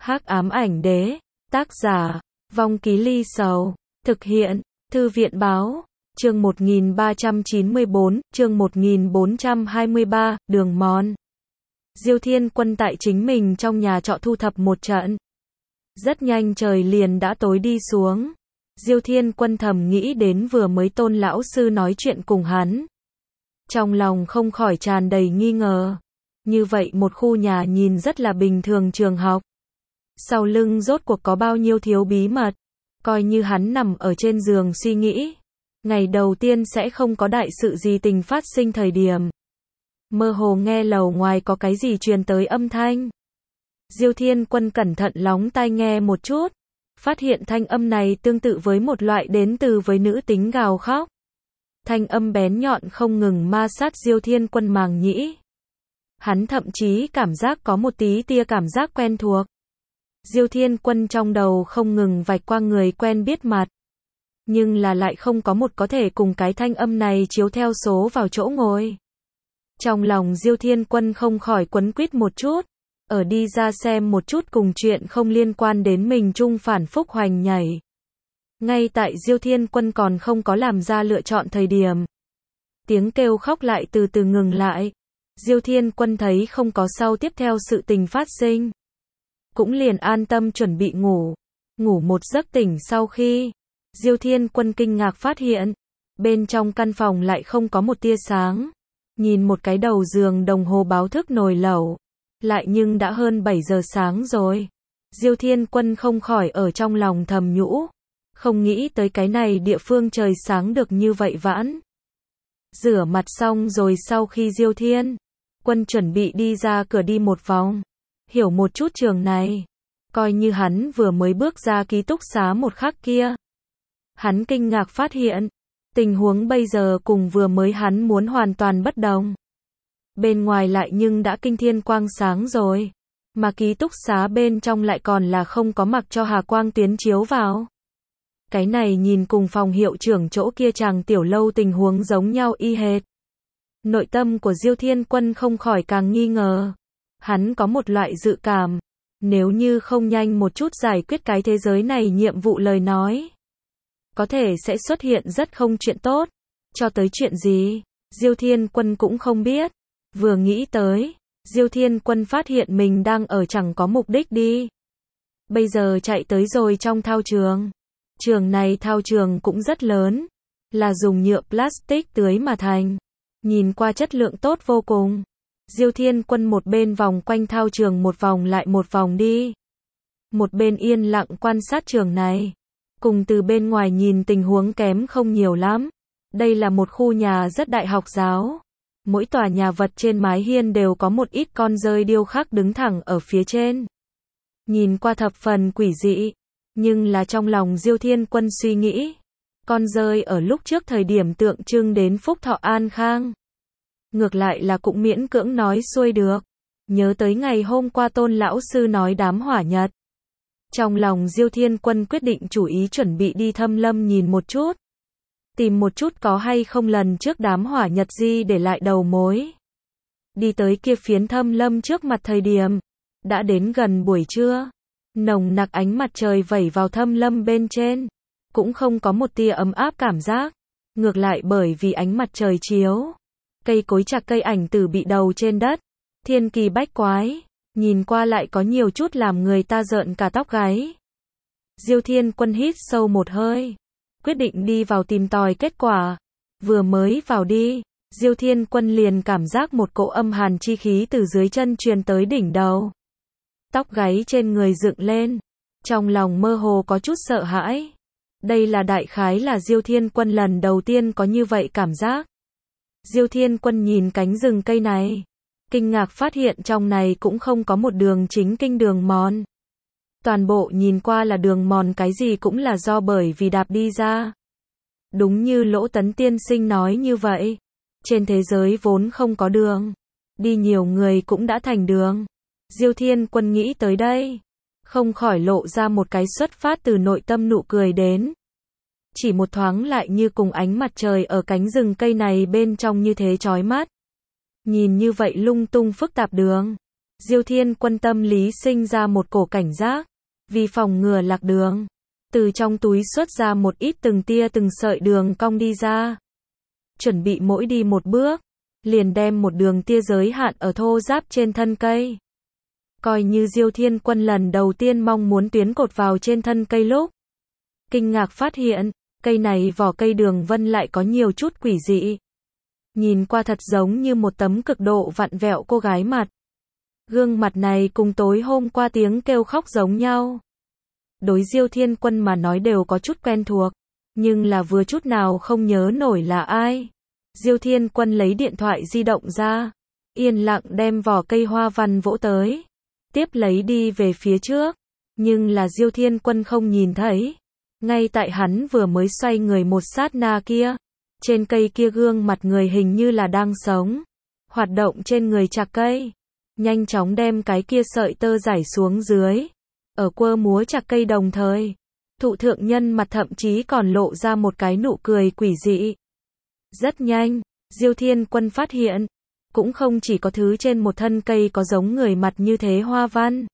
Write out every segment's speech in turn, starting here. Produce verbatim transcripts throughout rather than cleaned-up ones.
Hắc ám ảnh đế, tác giả, Vong Ký Ly Sầu, thực hiện, Thư viện báo, chương một nghìn ba trăm chín mươi bốn, chương một nghìn bốn trăm hai mươi ba, đường mòn. Diêu Thiên Quân tại chính mình trong nhà trọ thu thập một trận. Rất nhanh trời liền đã tối đi xuống. Diêu Thiên Quân thầm nghĩ đến vừa mới Tôn lão sư nói chuyện cùng hắn. Trong lòng không khỏi tràn đầy nghi ngờ. Như vậy một khu nhà nhìn rất là bình thường trường học. Sau lưng rốt cuộc có bao nhiêu thiếu bí mật. Coi như hắn nằm ở trên giường suy nghĩ. Ngày đầu tiên sẽ không có đại sự gì tình phát sinh thời điểm. Mơ hồ nghe lầu ngoài có cái gì truyền tới âm thanh. Diêu Thiên Quân cẩn thận lóng tai nghe một chút. Phát hiện thanh âm này tương tự với một loại đến từ với nữ tính gào khóc. Thanh âm bén nhọn không ngừng ma sát Diêu Thiên Quân màng nhĩ. Hắn thậm chí cảm giác có một tí tia cảm giác quen thuộc. Diêu Thiên Quân trong đầu không ngừng vạch qua người quen biết mặt. Nhưng là lại không có một có thể cùng cái thanh âm này chiếu theo số vào chỗ ngồi. Trong lòng Diêu Thiên Quân không khỏi quấn quýt một chút. Ở đi ra xem một chút cùng chuyện không liên quan đến mình chung phản phúc hoành nhảy. Ngay tại Diêu Thiên Quân còn không có làm ra lựa chọn thời điểm. Tiếng kêu khóc lại từ từ ngừng lại. Diêu Thiên Quân thấy không có sau tiếp theo sự tình phát sinh. Cũng liền an tâm chuẩn bị ngủ. Ngủ một giấc tỉnh sau khi. Diêu Thiên Quân kinh ngạc phát hiện. Bên trong căn phòng lại không có một tia sáng. Nhìn một cái đầu giường đồng hồ báo thức nồi lẩu. Lại nhưng đã hơn bảy giờ sáng rồi. Diêu Thiên Quân không khỏi ở trong lòng thầm nhũ. Không nghĩ tới cái này địa phương trời sáng được như vậy vãn. Rửa mặt xong rồi sau khi Diêu Thiên Quân chuẩn bị đi ra cửa đi một vòng. Hiểu một chút trường này. Coi như hắn vừa mới bước ra ký túc xá một khắc kia. Hắn kinh ngạc phát hiện. Tình huống bây giờ cùng vừa mới hắn muốn hoàn toàn bất đồng. Bên ngoài lại nhưng đã kinh thiên quang sáng rồi. Mà ký túc xá bên trong lại còn là không có mặc cho hà quang tuyến chiếu vào. Cái này nhìn cùng phòng hiệu trưởng chỗ kia chàng tiểu lâu tình huống giống nhau y hệt. Nội tâm của Diêu Thiên Quân không khỏi càng nghi ngờ. Hắn có một loại dự cảm. Nếu như không nhanh một chút giải quyết cái thế giới này nhiệm vụ lời nói. Có thể sẽ xuất hiện rất không chuyện tốt. Cho tới chuyện gì, Diêu Thiên Quân cũng không biết. Vừa nghĩ tới, Diêu Thiên Quân phát hiện mình đang ở chẳng có mục đích đi. Bây giờ chạy tới rồi trong thao trường. Trường này thao trường cũng rất lớn. Là dùng nhựa plastic tưới mà thành. Nhìn qua chất lượng tốt vô cùng. Diêu Thiên Quân một bên vòng quanh thao trường một vòng lại một vòng đi. Một bên yên lặng quan sát trường này. Cùng từ bên ngoài nhìn tình huống kém không nhiều lắm. Đây là một khu nhà rất đại học giáo. Mỗi tòa nhà vật trên mái hiên đều có một ít con dơi điêu khắc đứng thẳng ở phía trên. Nhìn qua thập phần quỷ dị. Nhưng là trong lòng Diêu Thiên Quân suy nghĩ. Con dơi ở lúc trước thời điểm tượng trưng đến phúc thọ an khang. Ngược lại là cũng miễn cưỡng nói xuôi được. Nhớ tới ngày hôm qua Tôn lão sư nói đám hỏa nhật. Trong lòng Diêu Thiên Quân quyết định chủ ý chuẩn bị đi Thâm Lâm nhìn một chút. Tìm một chút có hay không lần trước đám hỏa nhật di để lại đầu mối. Đi tới kia phiến Thâm Lâm trước mặt thời điểm. Đã đến gần buổi trưa. Nồng nặc ánh mặt trời vẩy vào Thâm Lâm bên trên. Cũng không có một tia ấm áp cảm giác. Ngược lại bởi vì ánh mặt trời chiếu. Cây cối chạc cây ảnh tử bị đầu trên đất. Thiên kỳ bách quái. Nhìn qua lại có nhiều chút làm người ta rợn cả tóc gáy. Diêu Thiên Quân hít sâu một hơi. Quyết định đi vào tìm tòi kết quả. Vừa mới vào đi. Diêu Thiên Quân liền cảm giác một cỗ âm hàn chi khí từ dưới chân truyền tới đỉnh đầu. Tóc gáy trên người dựng lên. Trong lòng mơ hồ có chút sợ hãi. Đây là đại khái là Diêu Thiên Quân lần đầu tiên có như vậy cảm giác. Diêu Thiên Quân nhìn cánh rừng cây này. Kinh ngạc phát hiện trong này cũng không có một đường chính kinh đường mòn. Toàn bộ nhìn qua là đường mòn cái gì cũng là do bởi vì đạp đi ra. Đúng như Lỗ Tấn tiên sinh nói như vậy. Trên thế giới vốn không có đường. Đi nhiều người cũng đã thành đường. Diêu Thiên Quân nghĩ tới đây. Không khỏi lộ ra một cái xuất phát từ nội tâm nụ cười đến. Chỉ một thoáng lại như cùng ánh mặt trời ở cánh rừng cây này bên trong như thế chói mắt. Nhìn như vậy lung tung phức tạp đường. Diêu Thiên Quân tâm lý sinh ra một cổ cảnh giác, vì phòng ngừa lạc đường, từ trong túi xuất ra một ít từng tia từng sợi đường cong đi ra. Chuẩn bị mỗi đi một bước, liền đem một đường tia giới hạn ở thô ráp trên thân cây. Coi như Diêu Thiên Quân lần đầu tiên mong muốn tuyến cột vào trên thân cây lúc. Kinh ngạc phát hiện, cây này vỏ cây đường vân lại có nhiều chút quỷ dị. Nhìn qua thật giống như một tấm cực độ vặn vẹo cô gái mặt. Gương mặt này cùng tối hôm qua tiếng kêu khóc giống nhau. Đối Diêu Thiên Quân mà nói đều có chút quen thuộc, nhưng là vừa chút nào không nhớ nổi là ai. Diêu Thiên Quân lấy điện thoại di động ra, yên lặng đem vỏ cây hoa văn vỗ tới, tiếp lấy đi về phía trước, nhưng là Diêu Thiên Quân không nhìn thấy. Ngay tại hắn vừa mới xoay người một sát na kia, trên cây kia gương mặt người hình như là đang sống, hoạt động trên người chạc cây, nhanh chóng đem cái kia sợi tơ giải xuống dưới, ở quơ múa chạc cây đồng thời, thụ thượng nhân mặt thậm chí còn lộ ra một cái nụ cười quỷ dị. Rất nhanh, Diêu Thiên Quân phát hiện, cũng không chỉ có thứ trên một thân cây có giống người mặt như thế hoa văn,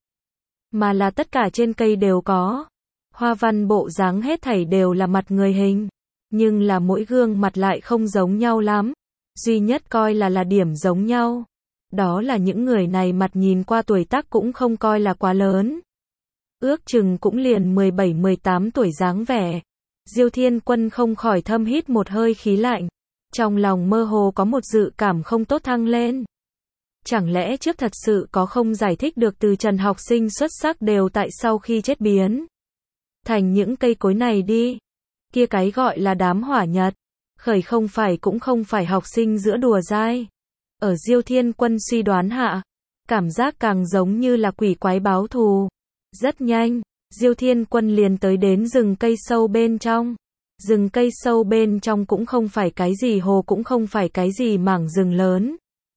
mà là tất cả trên cây đều có. Hoa văn bộ dáng hết thảy đều là mặt người hình, nhưng là mỗi gương mặt lại không giống nhau lắm. Duy nhất coi là là điểm giống nhau, đó là những người này mặt nhìn qua tuổi tác cũng không coi là quá lớn. Ước chừng cũng liền mười bảy mười tám tuổi dáng vẻ. Diêu Thiên Quân không khỏi thâm hít một hơi khí lạnh, trong lòng mơ hồ có một dự cảm không tốt thăng lên. Chẳng lẽ trước thật sự có không giải thích được từ Trần học sinh xuất sắc đều tại sau khi chết biến thành những cây cối này đi. Kia cái gọi là đám hỏa nhật, khởi không phải cũng không phải học sinh giữa đùa dai. Ở Diêu Thiên Quân suy đoán hạ, cảm giác càng giống như là quỷ quái báo thù. Rất nhanh, Diêu Thiên Quân liền tới đến rừng cây sâu bên trong. Rừng cây sâu bên trong cũng không phải cái gì hồ cũng không phải cái gì mảng rừng lớn,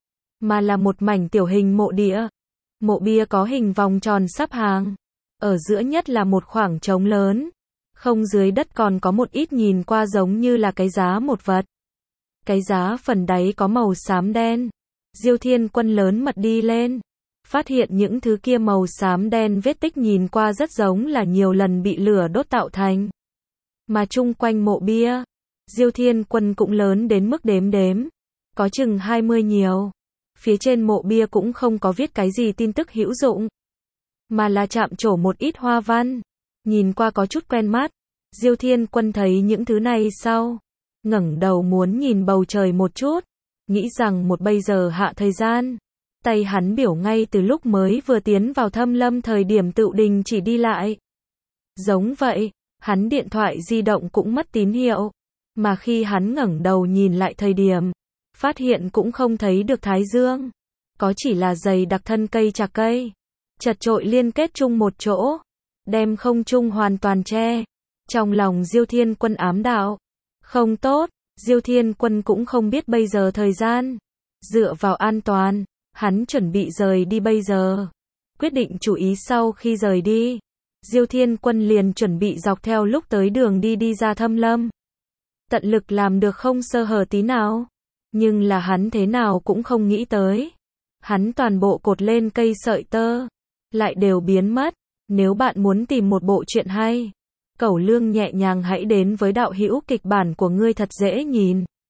mà là một mảnh tiểu hình mộ địa. Mộ bia có hình vòng tròn sắp hàng. Ở giữa nhất là một khoảng trống lớn. Không dưới đất còn có một ít nhìn qua giống như là cái giá một vật. Cái giá phần đáy có màu xám đen. Diêu Thiên Quân lớn mật đi lên, phát hiện những thứ kia màu xám đen vết tích nhìn qua rất giống là nhiều lần bị lửa đốt tạo thành. Mà chung quanh mộ bia, Diêu Thiên Quân cũng lớn đến mức đếm đếm, có chừng hai mươi nhiều. Phía trên mộ bia cũng không có viết cái gì tin tức hữu dụng, mà là chạm trổ một ít hoa văn, nhìn qua có chút quen mắt. Diêu Thiên Quân thấy những thứ này sau, ngẩng đầu muốn nhìn bầu trời một chút, nghĩ rằng một bây giờ hạ thời gian. Tay hắn biểu ngay từ lúc mới vừa tiến vào thâm lâm thời điểm tự đình chỉ đi lại. Giống vậy, hắn điện thoại di động cũng mất tín hiệu, mà khi hắn ngẩng đầu nhìn lại thời điểm, phát hiện cũng không thấy được thái dương, có chỉ là dày đặc thân cây chạc cây, chật chội liên kết chung một chỗ, đem không trung hoàn toàn che. Trong lòng Diêu Thiên Quân ám đạo, không tốt. Diêu Thiên Quân cũng không biết bây giờ thời gian, dựa vào an toàn, hắn chuẩn bị rời đi bây giờ. Quyết định chú ý sau khi rời đi, Diêu Thiên Quân liền chuẩn bị dọc theo lúc tới đường đi đi ra thâm lâm. Tận lực làm được không sơ hở tí nào. Nhưng là hắn thế nào cũng không nghĩ tới. Hắn toàn bộ cột lên cây sợi tơ, lại đều biến mất. Nếu bạn muốn tìm một bộ truyện hay, Cẩu Lương nhẹ nhàng hãy đến với đạo hữu kịch bản của ngươi thật dễ nhìn.